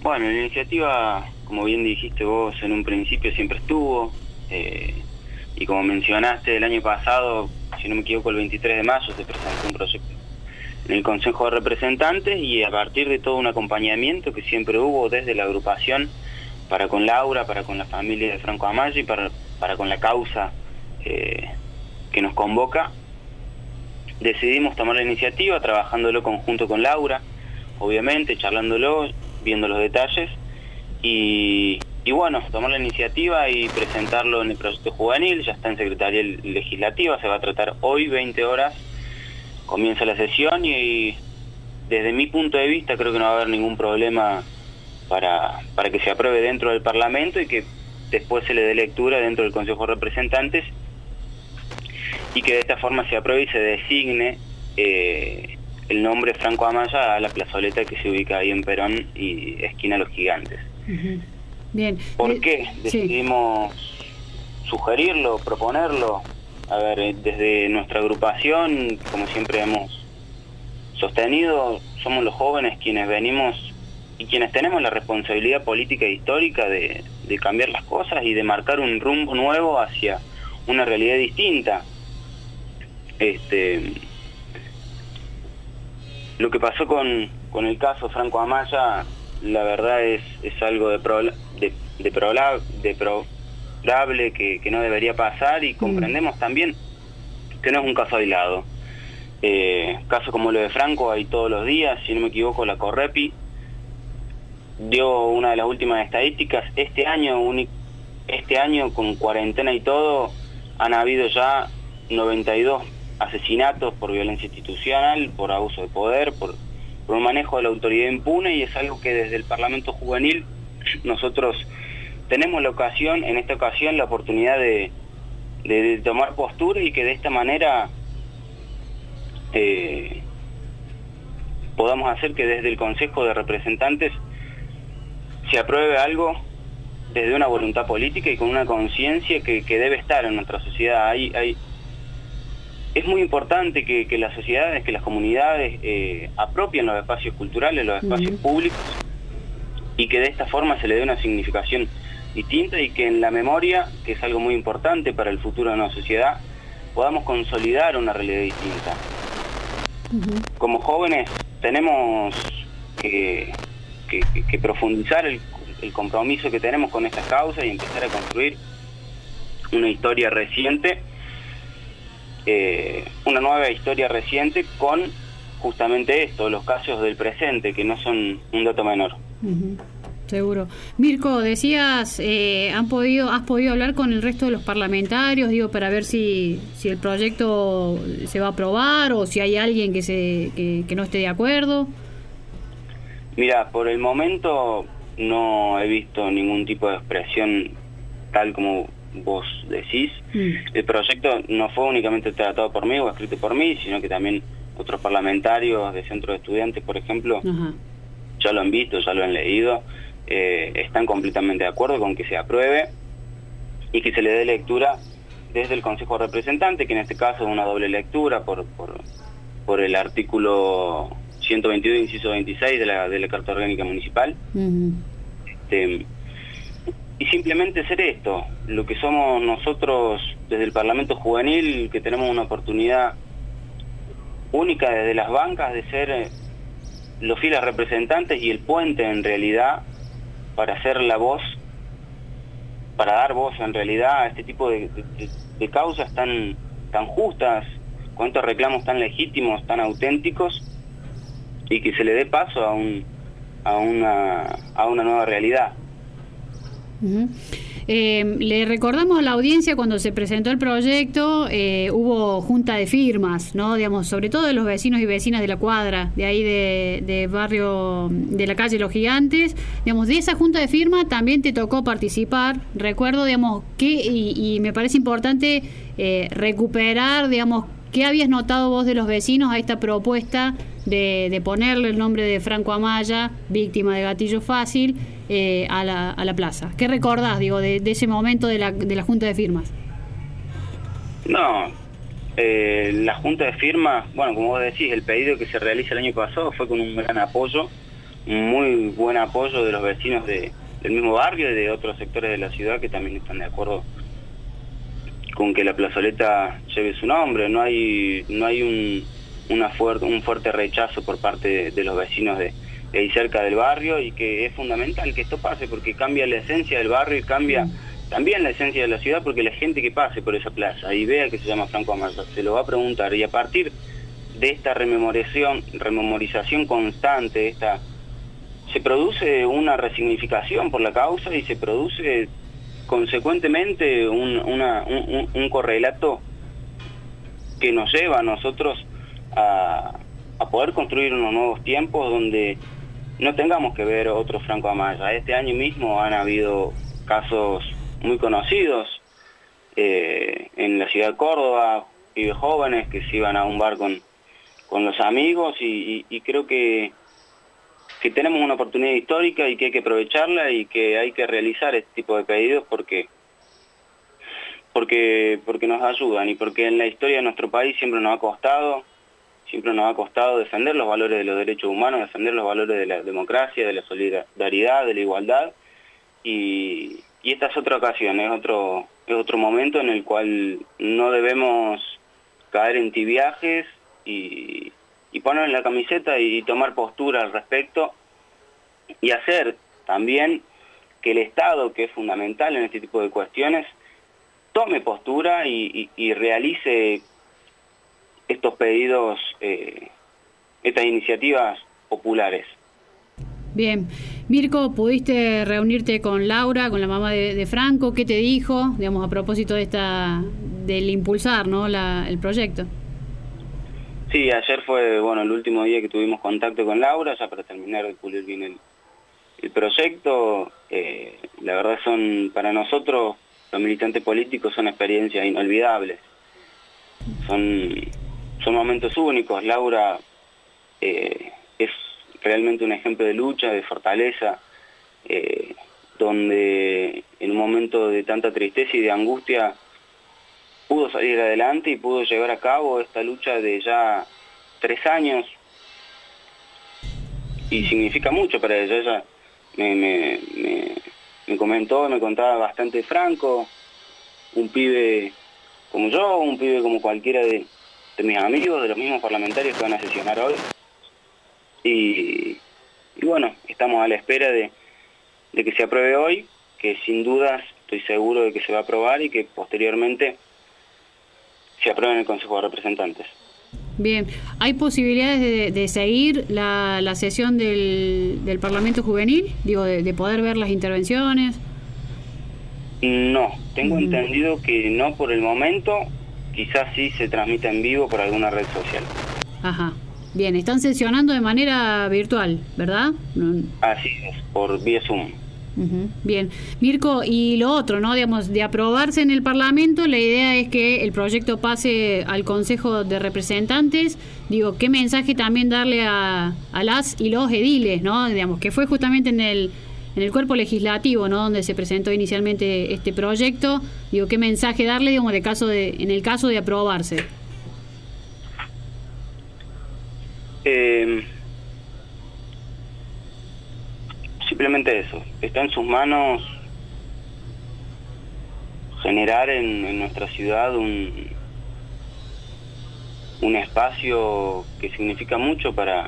Bueno, la iniciativa, como bien dijiste vos, en un principio siempre estuvo, y como mencionaste, el año pasado, si no me equivoco, el 23 de mayo se presentó un proyecto en el Consejo de Representantes, y a partir de todo un acompañamiento que siempre hubo desde la agrupación para con Laura, para con la familia de Franco Amaya y para con la causa que nos convoca, decidimos tomar la iniciativa, trabajándolo conjunto con Laura, obviamente, charlándolo, viendo los detalles, y bueno, tomar la iniciativa y presentarlo en el proyecto juvenil. Ya está en Secretaría Legislativa, se va a tratar hoy, 20 horas, comienza la sesión, y desde mi punto de vista creo que no va a haber ningún problema para que se apruebe dentro del Parlamento y que después se le dé lectura dentro del Consejo de Representantes, y que de esta forma se apruebe y se designe el nombre Franco Amaya a la plazoleta que se ubica ahí en Perón y esquina Los Gigantes. Uh-huh. Bien. ¿Por qué decidimos sugerirlo, proponerlo? A ver, desde nuestra agrupación, como siempre hemos sostenido, somos los jóvenes quienes venimos y quienes tenemos la responsabilidad política e histórica de cambiar las cosas y de marcar un rumbo nuevo hacia una realidad distinta. Lo que pasó con el caso Franco Amaya, la verdad es algo deplorable que no debería pasar, y comprendemos también que no es un caso aislado. Casos como lo de Franco hay todos los días. Si no me equivoco, la Correpi dio una de las últimas estadísticas. Este año con cuarentena y todo, han habido ya 92 asesinatos por violencia institucional, por abuso de poder, por un manejo de la autoridad impune, y es algo que desde el Parlamento Juvenil nosotros tenemos en esta ocasión la oportunidad de tomar postura, y que de esta manera podamos hacer que desde el Consejo de Representantes se apruebe algo desde una voluntad política y con una conciencia que debe estar en nuestra sociedad. Es muy importante que las sociedades, que las comunidades apropien los espacios culturales, los espacios públicos, y que de esta forma se le dé una significación distinta, y que en la memoria, que es algo muy importante para el futuro de una sociedad, podamos consolidar una realidad distinta. Como jóvenes tenemos que profundizar el compromiso que tenemos con estas causas y empezar a construir una historia reciente, una nueva historia reciente con justamente esto, los casos del presente, que no son un dato menor. Seguro. Mirko, decías, has podido hablar con el resto de los parlamentarios, para ver si el proyecto se va a aprobar o si hay alguien que no esté de acuerdo. Mira, por el momento no he visto ningún tipo de expresión tal como vos decís. El proyecto no fue únicamente tratado por mí o escrito por mí, sino que también otros parlamentarios de centro de estudiantes, por ejemplo, ya lo han visto, ya lo han leído, están completamente de acuerdo con que se apruebe y que se le dé lectura desde el Consejo de Representantes, que en este caso es una doble lectura por el artículo 122, inciso 26 de la Carta Orgánica Municipal. Y simplemente ser esto, lo que somos nosotros desde el Parlamento Juvenil, que tenemos una oportunidad única desde las bancas de ser los fieles representantes y el puente en realidad para hacer la voz, para dar voz en realidad a este tipo de causas tan justas, con estos reclamos tan legítimos, tan auténticos, y que se le dé paso a una nueva realidad. Le recordamos a la audiencia, cuando se presentó el proyecto, hubo junta de firmas, ¿no? Sobre todo de los vecinos y vecinas de la cuadra, de ahí de barrio, de la calle Los Gigantes. De esa junta de firmas también te tocó participar. Recuerdo, y me parece importante recuperar, ¿qué habías notado vos de los vecinos a esta propuesta de ponerle el nombre de Franco Amaya, víctima de gatillo fácil, a la plaza? ¿Qué recordás, de ese momento de la junta de firmas? No, la junta de firmas, bueno, como vos decís, el pedido que se realiza el año pasado fue con un gran apoyo muy buen apoyo de los vecinos del mismo barrio y de otros sectores de la ciudad que también están de acuerdo con que la plazoleta lleve su nombre. No hay un fuerte rechazo por parte de los vecinos de ahí cerca del barrio, y que es fundamental que esto pase porque cambia la esencia del barrio y cambia también la esencia de la ciudad, porque la gente que pase por esa plaza y vea que se llama Franco Amaya se lo va a preguntar, y a partir de esta rememorización constante, se produce una resignificación por la causa y se produce consecuentemente un correlato que nos lleva a nosotros a poder construir unos nuevos tiempos donde no tengamos que ver otro Franco Amaya. Este año mismo han habido casos muy conocidos en la ciudad de Córdoba, pibes jóvenes que se iban a un bar con los amigos, y creo que tenemos una oportunidad histórica y que hay que aprovecharla y que hay que realizar este tipo de pedidos porque nos ayudan y porque en la historia de nuestro país siempre nos ha costado defender los valores de los derechos humanos, defender los valores de la democracia, de la solidaridad, de la igualdad, y esta es otra ocasión, es otro momento en el cual no debemos caer en tibiajes y poner en la camiseta y tomar postura al respecto, y hacer también que el Estado, que es fundamental en este tipo de cuestiones, tome postura y realice estos pedidos, estas iniciativas populares. Bien. Mirko, ¿pudiste reunirte con Laura, con la mamá de Franco? ¿Qué te dijo, digamos, a propósito del impulsar, ¿no?, el proyecto? Sí, ayer fue el último día que tuvimos contacto con Laura, ya para terminar de pulir bien el proyecto. La verdad para nosotros, los militantes políticos, son experiencias inolvidables. Son momentos únicos. Laura es realmente un ejemplo de lucha, de fortaleza, donde en un momento de tanta tristeza y de angustia pudo salir adelante y pudo llevar a cabo esta lucha de ya 3 años, y significa mucho para ella. Ella me contaba bastante Franco, un pibe como yo, un pibe como cualquiera de mis amigos, de los mismos parlamentarios que van a sesionar hoy, y estamos a la espera de que se apruebe hoy, que sin dudas estoy seguro de que se va a aprobar y que posteriormente se apruebe en el Consejo de Representantes. Bien, ¿hay posibilidades de seguir la sesión del Parlamento Juvenil? Digo, de poder ver las intervenciones. No, tengo entendido que no por el momento, quizás sí se transmita en vivo por alguna red social. Ajá, bien, están sesionando de manera virtual, ¿verdad? Así es, por vía Zoom. Bien, Mirko, y lo otro, ¿no?, digamos, de aprobarse en el Parlamento, la idea es que el proyecto pase al Consejo de Representantes. Digo, ¿qué mensaje también darle a las y los ediles, ¿no?, digamos, que fue justamente en el cuerpo legislativo, ¿no?, donde se presentó inicialmente este proyecto? Digo, ¿qué mensaje darle, digamos, en el caso de aprobarse? Simplemente eso, está en sus manos generar en nuestra ciudad un espacio que significa mucho para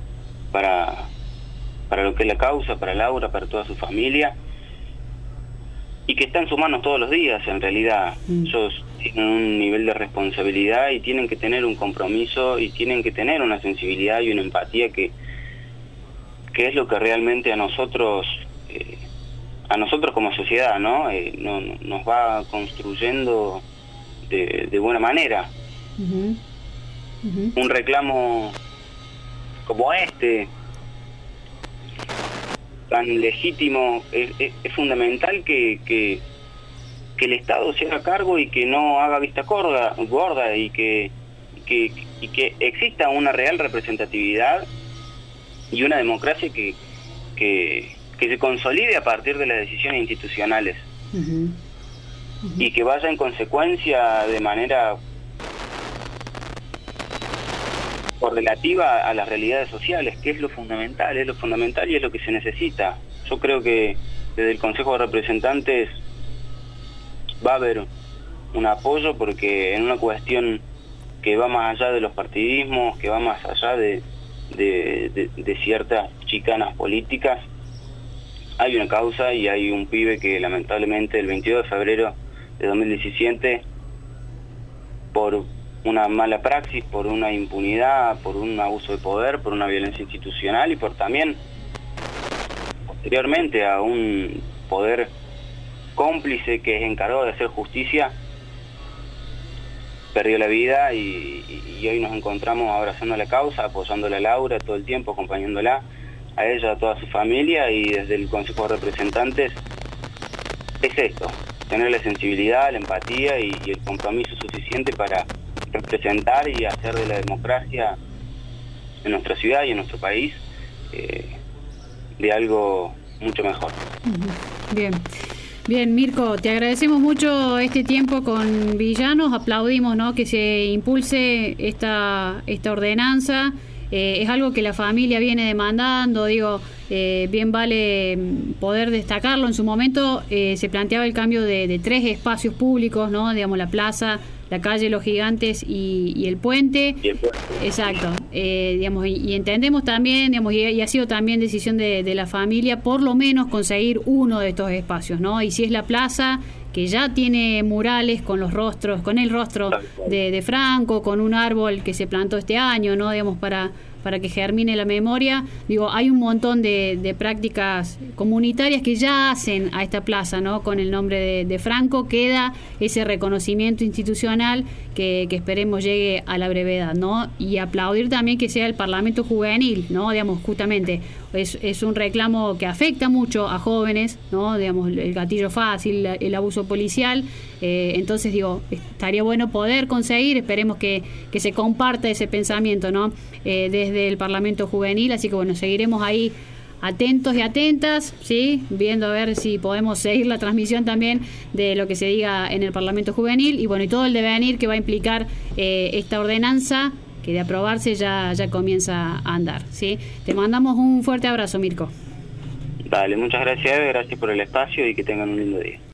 lo que es la causa, para Laura, para toda su familia, y que está en sus manos todos los días. En realidad ellos tienen un nivel de responsabilidad y tienen que tener un compromiso y tienen que tener una sensibilidad y una empatía que es lo que realmente a nosotros como sociedad, ¿no? Nos va construyendo de buena manera. Un reclamo como este, tan legítimo, es fundamental que el Estado se haga cargo y que no haga vista gorda y que exista una real representatividad y una democracia que se consolide a partir de las decisiones institucionales y que vaya en consecuencia de manera correlativa a las realidades sociales, que es lo fundamental y es lo que se necesita. Yo creo que desde el Consejo de Representantes va a haber un apoyo, porque en una cuestión que va más allá de los partidismos, que va más allá de ciertas chicanas políticas, hay una causa y hay un pibe que lamentablemente el 22 de febrero de 2017, por una mala praxis, por una impunidad, por un abuso de poder, por una violencia institucional y por también posteriormente a un poder cómplice que es encargado de hacer justicia, perdió la vida y hoy nos encontramos abrazando la causa, apoyándola a Laura todo el tiempo, acompañándola a ella, a toda su familia, y desde el Consejo de Representantes es esto, tener la sensibilidad, la empatía y el compromiso suficiente para representar y hacer de la democracia en nuestra ciudad y en nuestro país de algo mucho mejor. Bien. Bien, Mirko, te agradecemos mucho este tiempo con Villanos, aplaudimos, ¿no?, que se impulse esta ordenanza. Es algo que la familia viene demandando, digo, bien vale poder destacarlo. En su momento se planteaba el cambio de 3 espacios públicos, ¿no?, digamos, la plaza, la calle Los Gigantes y el puente. Exacto. Digamos, y entendemos también, digamos, y ha sido también decisión de la familia por lo menos conseguir uno de estos espacios, ¿no? Y si es la plaza, que ya tiene murales con los rostros, con el rostro de Franco, con un árbol que se plantó este año, ¿no?, digamos, para que germine la memoria. Digo, hay un montón de prácticas comunitarias que ya hacen a esta plaza, ¿no?, con el nombre de Franco. Queda ese reconocimiento institucional que esperemos llegue a la brevedad, ¿no? Y aplaudir también que sea el Parlamento Juvenil, ¿no? Digamos, justamente es un reclamo que afecta mucho a jóvenes, ¿no? Digamos, el gatillo fácil, el abuso policial. Entonces, digo, estaría bueno poder conseguir, esperemos que se comparta ese pensamiento, ¿no?, desde el Parlamento Juvenil. Así que bueno, seguiremos ahí atentos y atentas, ¿sí?, viendo a ver si podemos seguir la transmisión también de lo que se diga en el Parlamento Juvenil y bueno, y todo el devenir que va a implicar esta ordenanza, que de aprobarse ya comienza a andar, ¿sí? Te mandamos un fuerte abrazo, Mirko. Dale, muchas gracias, Eve, gracias por el espacio y que tengan un lindo día.